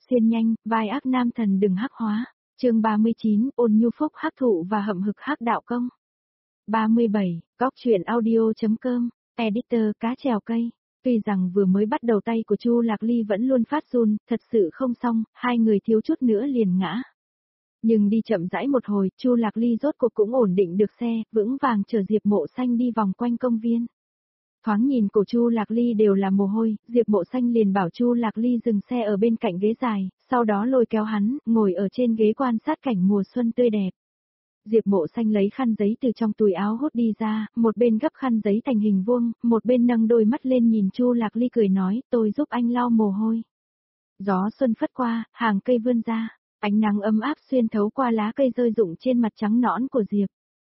Xuyên nhanh, vai ác nam thần đừng hắc hóa. Chương 39, ôn nhu phúc hắc thụ và hậm hực hắc đạo công. 37, Góc truyện audio.com, editor cá trèo cây. Tuy rằng vừa mới bắt đầu tay của Chu Lạc Ly vẫn luôn phát run, thật sự không xong, hai người thiếu chút nữa liền ngã. Nhưng đi chậm rãi một hồi, Chu Lạc Ly rốt cuộc cũng ổn định được xe, vững vàng chở Diệp Mộ Xanh đi vòng quanh công viên. Thoáng nhìn cổ Chu Lạc Ly đều là mồ hôi, Diệp Mộ Xanh liền bảo Chu Lạc Ly dừng xe ở bên cạnh ghế dài, sau đó lôi kéo hắn, ngồi ở trên ghế quan sát cảnh mùa xuân tươi đẹp. Diệp Mộ Xanh lấy khăn giấy từ trong túi áo hốt đi ra, một bên gấp khăn giấy thành hình vuông, một bên nâng đôi mắt lên nhìn Chu Lạc Ly cười nói, tôi giúp anh lau mồ hôi. Gió xuân phất qua, hàng cây vươn ra, ánh nắng ấm áp xuyên thấu qua lá cây rơi rụng trên mặt trắng nõn của Diệp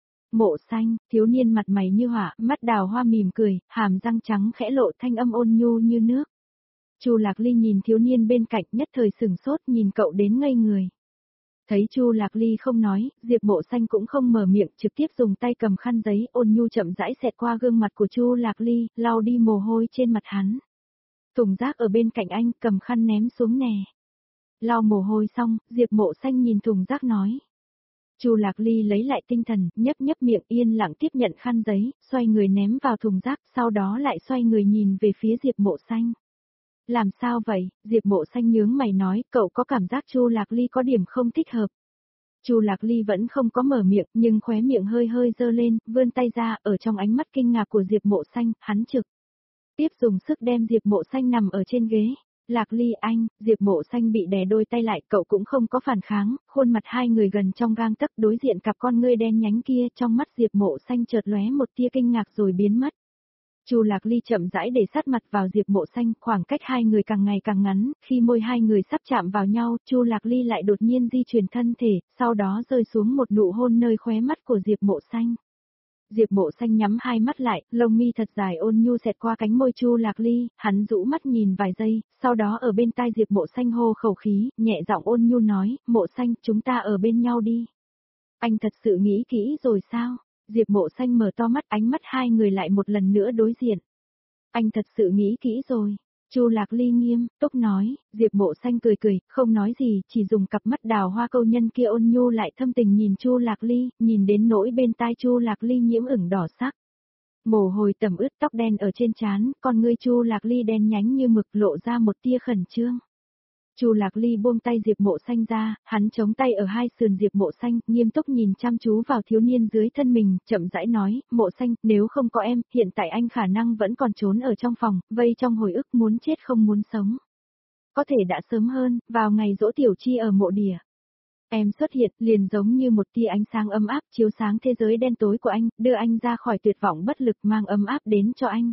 Mộ Xanh. Thiếu niên mặt mày như hỏa, mắt đào hoa mỉm cười, hàm răng trắng khẽ lộ thanh âm ôn nhu như nước. Chu Lạc Ly nhìn thiếu niên bên cạnh, nhất thời sừng sốt nhìn cậu đến ngây người. Thấy Chu Lạc Ly không nói, Diệp Mộ Xanh cũng không mở miệng, trực tiếp dùng tay cầm khăn giấy ôn nhu chậm rãi xẹt qua gương mặt của Chu Lạc Ly, lau đi mồ hôi trên mặt hắn. Thùng rác ở bên cạnh anh, cầm khăn ném xuống nè. Lau mồ hôi xong, Diệp Mộ Xanh nhìn thùng rác nói. Chu Lạc Ly lấy lại tinh thần, nhấp nhấp miệng yên lặng tiếp nhận khăn giấy, xoay người ném vào thùng rác, sau đó lại xoay người nhìn về phía Diệp Mộ Xanh. Làm sao vậy? Diệp Mộ Xanh nhướng mày nói, cậu có cảm giác Chu Lạc Ly có điểm không thích hợp. Chu Lạc Ly vẫn không có mở miệng, nhưng khóe miệng hơi hơi dơ lên, vươn tay ra, ở trong ánh mắt kinh ngạc của Diệp Mộ Xanh, hắn trực tiếp dùng sức đem Diệp Mộ Xanh nằm ở trên ghế. Lạc Ly anh, Diệp Mộ Xanh bị đè đôi tay lại, cậu cũng không có phản kháng, khuôn mặt hai người gần trong gang tấc, đối diện cặp con ngươi đen nhánh kia, trong mắt Diệp Mộ Xanh chợt lóe một tia kinh ngạc rồi biến mất. Chu Lạc Ly chậm rãi để sát mặt vào Diệp Mộ Xanh, khoảng cách hai người càng ngày càng ngắn, khi môi hai người sắp chạm vào nhau, Chu Lạc Ly lại đột nhiên di chuyển thân thể, sau đó rơi xuống một nụ hôn nơi khóe mắt của Diệp Mộ Xanh. Diệp Mộ Xanh nhắm hai mắt lại, lông mi thật dài ôn nhu xẹt qua cánh môi Chu Lạc Ly, hắn rũ mắt nhìn vài giây, sau đó ở bên tai Diệp Mộ Xanh hô khẩu khí, nhẹ giọng ôn nhu nói, Mộ Xanh, chúng ta ở bên nhau đi. Anh thật sự nghĩ kỹ rồi sao? Diệp Mộ Xanh mở to mắt, ánh mắt hai người lại một lần nữa đối diện. Anh thật sự nghĩ kỹ rồi. Chu Lạc Ly nghiêm túc nói, Diệp Mộ Xanh cười cười, không nói gì, chỉ dùng cặp mắt đào hoa câu nhân kia ôn nhu lại thâm tình nhìn Chu Lạc Ly, nhìn đến nỗi bên tai Chu Lạc Ly nhiễm ửng đỏ sắc. Mồ hôi tẩm ướt tóc đen ở trên trán, con ngươi Chu Lạc Ly đen nhánh như mực lộ ra một tia khẩn trương. Chu Lạc Ly buông tay Diệp Mộ Xanh ra, hắn chống tay ở hai sườn Diệp Mộ Xanh, nghiêm túc nhìn chăm chú vào thiếu niên dưới thân mình, chậm rãi nói, Mộ Xanh, nếu không có em, hiện tại anh khả năng vẫn còn trốn ở trong phòng, vây trong hồi ức muốn chết không muốn sống. Có thể đã sớm hơn, vào ngày giỗ Tiểu Chi ở mộ đìa. Em xuất hiện, liền giống như một tia ánh sáng ấm áp chiếu sáng thế giới đen tối của anh, đưa anh ra khỏi tuyệt vọng bất lực mang ấm áp đến cho anh.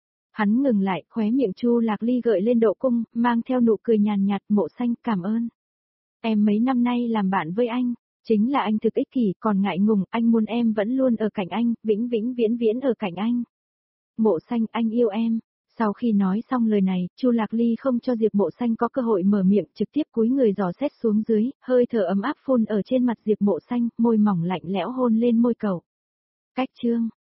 Hắn ngừng lại, khóe miệng Chu Lạc Ly gợi lên độ cung, mang theo nụ cười nhàn nhạt, Mộ Xanh, cảm ơn. Em mấy năm nay làm bạn với anh, chính là anh thực ích kỷ, còn ngại ngùng, anh muốn em vẫn luôn ở cạnh anh, vĩnh vĩnh viễn viễn ở cạnh anh. Mộ Xanh, anh yêu em. Sau khi nói xong lời này, Chu Lạc Ly không cho Diệp Mộ Xanh có cơ hội mở miệng, trực tiếp cúi người dò xét xuống dưới, hơi thở ấm áp phun ở trên mặt Diệp Mộ Xanh, môi mỏng lạnh lẽo hôn lên môi cậu. Cách chương